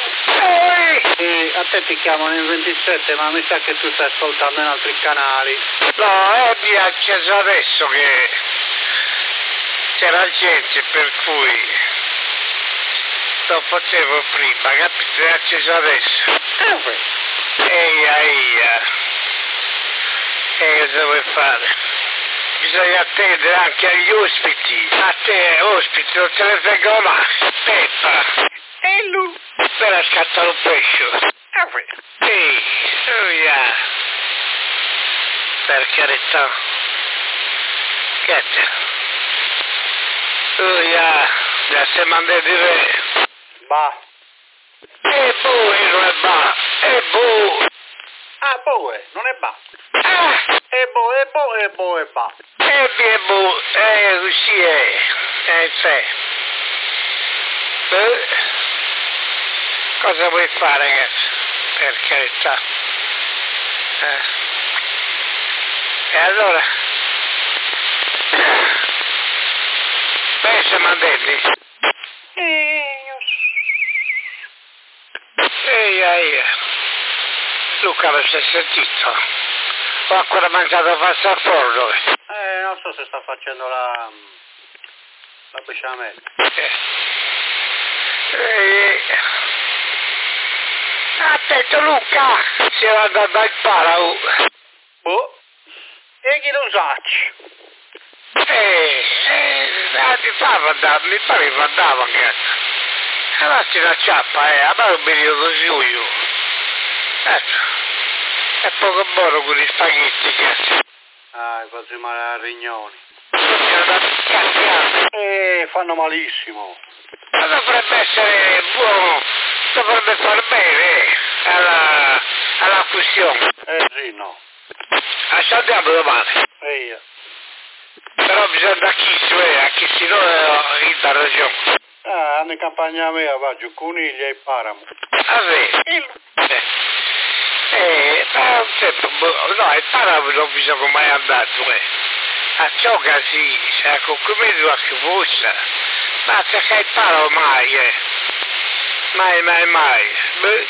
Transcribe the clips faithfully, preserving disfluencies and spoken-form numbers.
Ehi! Sì, a te ti chiamano in ventisette, ma mi sa che tu stai ascoltando in altri canali. No, è mi ha acceso adesso che c'era gente per cui non potevo prima, capito? È acceso adesso. Eh, beh. Eia, eia. E cosa vuoi fare? Bisogna attendere anche agli ospiti. A te, ospiti, non te ne vengono mai. Aspetta. E lui? Per scattare un pesce. Eh, beh. Ehi, oh yeah. Per carità. Che c'è? Oh yeah. Ya se mandé di re. Bah. E boh, non è ba. E boh. Ah, boe, non è ba. Ah. E bo, e bo, e bo, e ba. E beh, boh. Eh, così è. Eh, c'è. Eh. Cosa vuoi fare, ragazzi? Per carità. Eh. E allora? Beh, siamo andati. Ehi, ehi. Luca, lo stai sentito? Ho ancora mangiato pasta al forno. Eh, non so se sta facendo la... la besciamella. Eh. Ehi. Attento, Luca! Si era andato al parao. Boh. E chi lo sa? Eh, eh, mi pareva andava, mi pareva andava, cazzo. E la si la ciappa, eh, a me non mi dico così io. Cazzo, è poco buono con gli spaghetti, cazzo. Ah, così male a rignoni. C'è da cazziare. Eh, fanno malissimo. Ma dovrebbe essere buono, dovrebbe far bene alla, alla fusione. Eh sì, no. Asciattiamo domani. E io. Però bisogna da chi si vede, a chi si no è in da ragione. Ah, hanno in campagna mia, va giù, coniglia e paramo. Ah, sì. Eh, eh, ma un tempo, no, il paramo non bisogna mai andato, eh. A gioca sì, cioè, con come tu a che fosse. Ma se che il paramo mai, eh. Mai, mai, mai. Beh.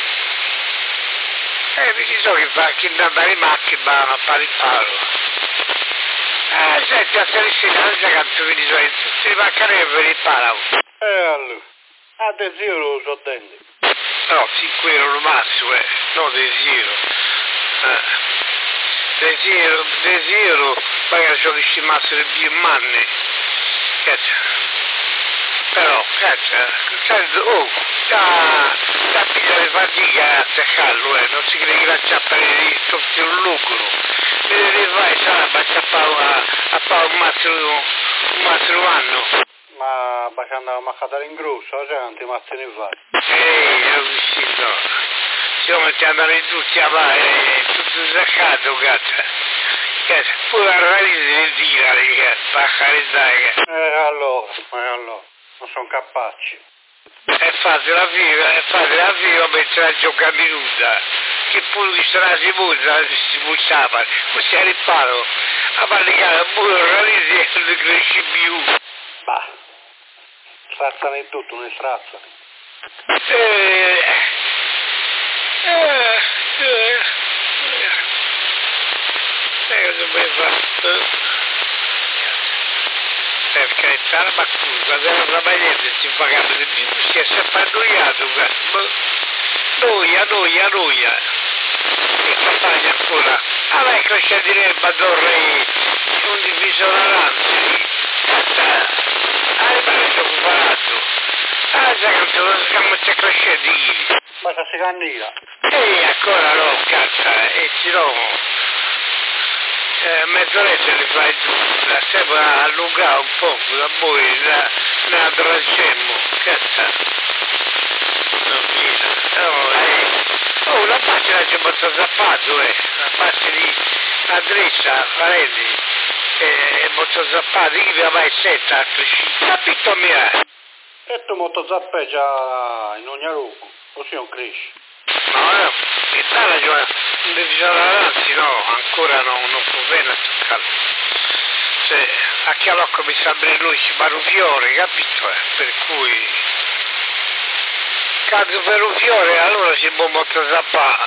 Eh, mi so che fa, che andare in macchina a fare il paro. Eh, senti, a Teresina, non c'è canto mi dice, tutti i mancare per il paramo. E allora. A te zio lo so denti. No, cinque euro massimo, eh, no desidero. Eh. Desidero, desidero, magari ciò che ci massimo più manne. Cazzo. Però, cazzo, cazzo, oh, da, da pigliare fatica a attaccarlo, eh, non si crede che la ciappa di sotto un lucro. Mi deve fare, sarà, ma ciappare a, a fare un massimo, un massimo anno. Ma baciando a cadere in grosso, cioè non ti mazzi ne fai. Ehi, non riuscito, no. Siamo ti andano in tutti a mare, tutto saccato, cazzo. Cazzo, pure a radice di dire, cazzo, a carità, cazzo. E allora, e allora, non sono capaci. È facile la figa, è facile la figa mentre la gioca minuta. Che pure che sarà si butta, si buttava. Così è riparo. A parlicare pure a radice non cresce più. Bah, strazzano in tutto, non strazzano. Eh, eh, eh, eh, cosa puoi fare? Per carità, ma scusa, quando era sbagliato si pagava di più, si è sempre annoiato, noia, noia, noia. In campagna ancora. Ah, vai, cresce di Rebba, Torre, un divisore avanti. Cazzo, ah, ma ne sono occupato. Ah, già che non siamo c'è crescere di ieri. Basta si cannira. Ehi, ancora no, cazzo, e ci no. Eh, mezz'oretta li fai giù, la sempre allungare un po', da poi la, la tracemmo, cazzo. Non viene. Oh, eh. Oh, la macchina c'è molto zappato, eh. La parte di a dritta, Farelli, eh, è molto zappato, io vi vai setta a crescere. Capito mia? E tu molto zappeggia in ogni luogo, così non cresci. No, no, in Italia c'è un divisore avanti, no, ancora non, non può bene a toccarlo. Cioè, a Chialocco mi sembra lui ci barufiore, capito? Eh? Per cui... cade per un fiore, allora si può molto zappare.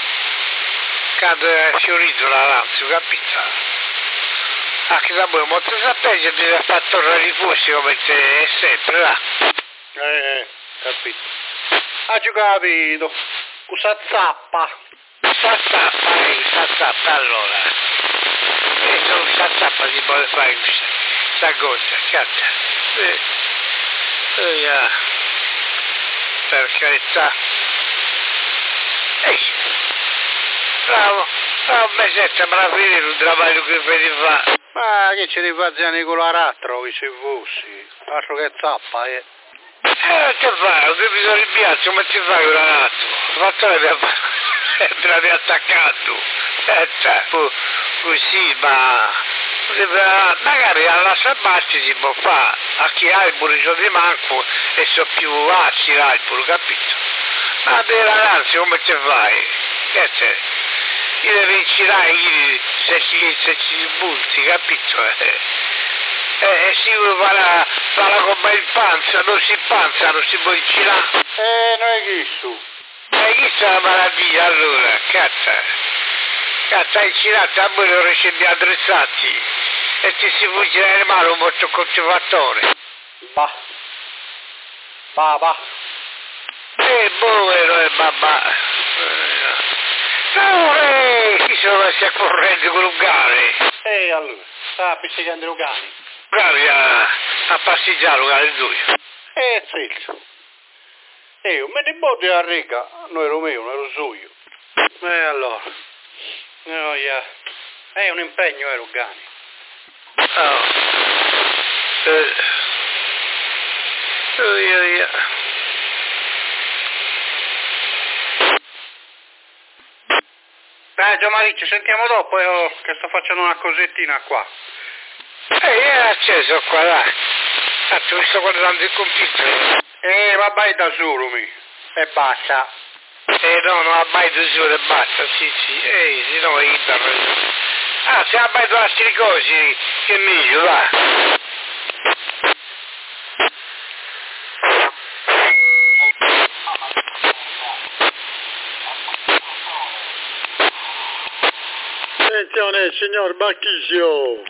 Cade fiorito l'arancio, capito? Anche da voi molto zappare, bisogna fare tornare i fusti come è sempre, là. Eh, eh, capito. Ah, ci ho capito. Usa zappa. Usa zappa, eh, usa zappa, allora. E se usa zappa si può fare questa cosa, cazzo. Eh, eh, yeah. Per carità. Ehi, bravo, bravo, mesetto, me la finito un travaglio che vedi fa. Ma che ci rifazzi a Nicola Rattro, che ci fossi? Altro che zappa, eh. Eh, che fai? Che bisogna rimpiazzo, come ti fai un ragazzo? Il fattore mi ha entrato attaccato. Eh, cioè, così, ma... magari alla Sabasti si può fare, a chi ha il burrito di manco e so più acidi l'albero, capito? Ma dei ragazzi come ci fai? Che c'è? Io le vincerai se ci, se ci bunti, capito? Eh, eh, si fa la, fa la come il panza, non si panza, non si può incilare. Eh, non è chi su? E chi c'è la malattia allora? Cazzo! Cazzo, hai incinato a voi non riesci attrezzati e ti si fugge nelle mani un molto coltivatore. Bah. Bah, bah. Eh, povero e babà. No, eh, chi sono messi a corrente con un cane? E allora, sta pizzicando i cani. Bravi a, a passeggiare un cane tuo. Eh, zitto. E io me ne botti a riga, non ero mio, non ero suo. E allora, no, yeah. È un impegno, ero cani. Oh. Eh. Oh, yeah, yeah. Dai, Gianmarì, ci sentiamo dopo, io che sto facendo una cosettina qua. Eh, è acceso qua, dai. Tanto mi sto guardando il computer. Eh, vabbè da solo, mi. E basta. Eh, no, non abbai da solo e basta, sì, sì. Eh, se no è internet. Ah, se abbai da altri cose, che meglio, va. Attenzione, signor Bacchisio.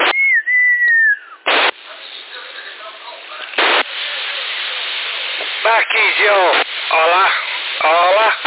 Bacchisio, hola, hola.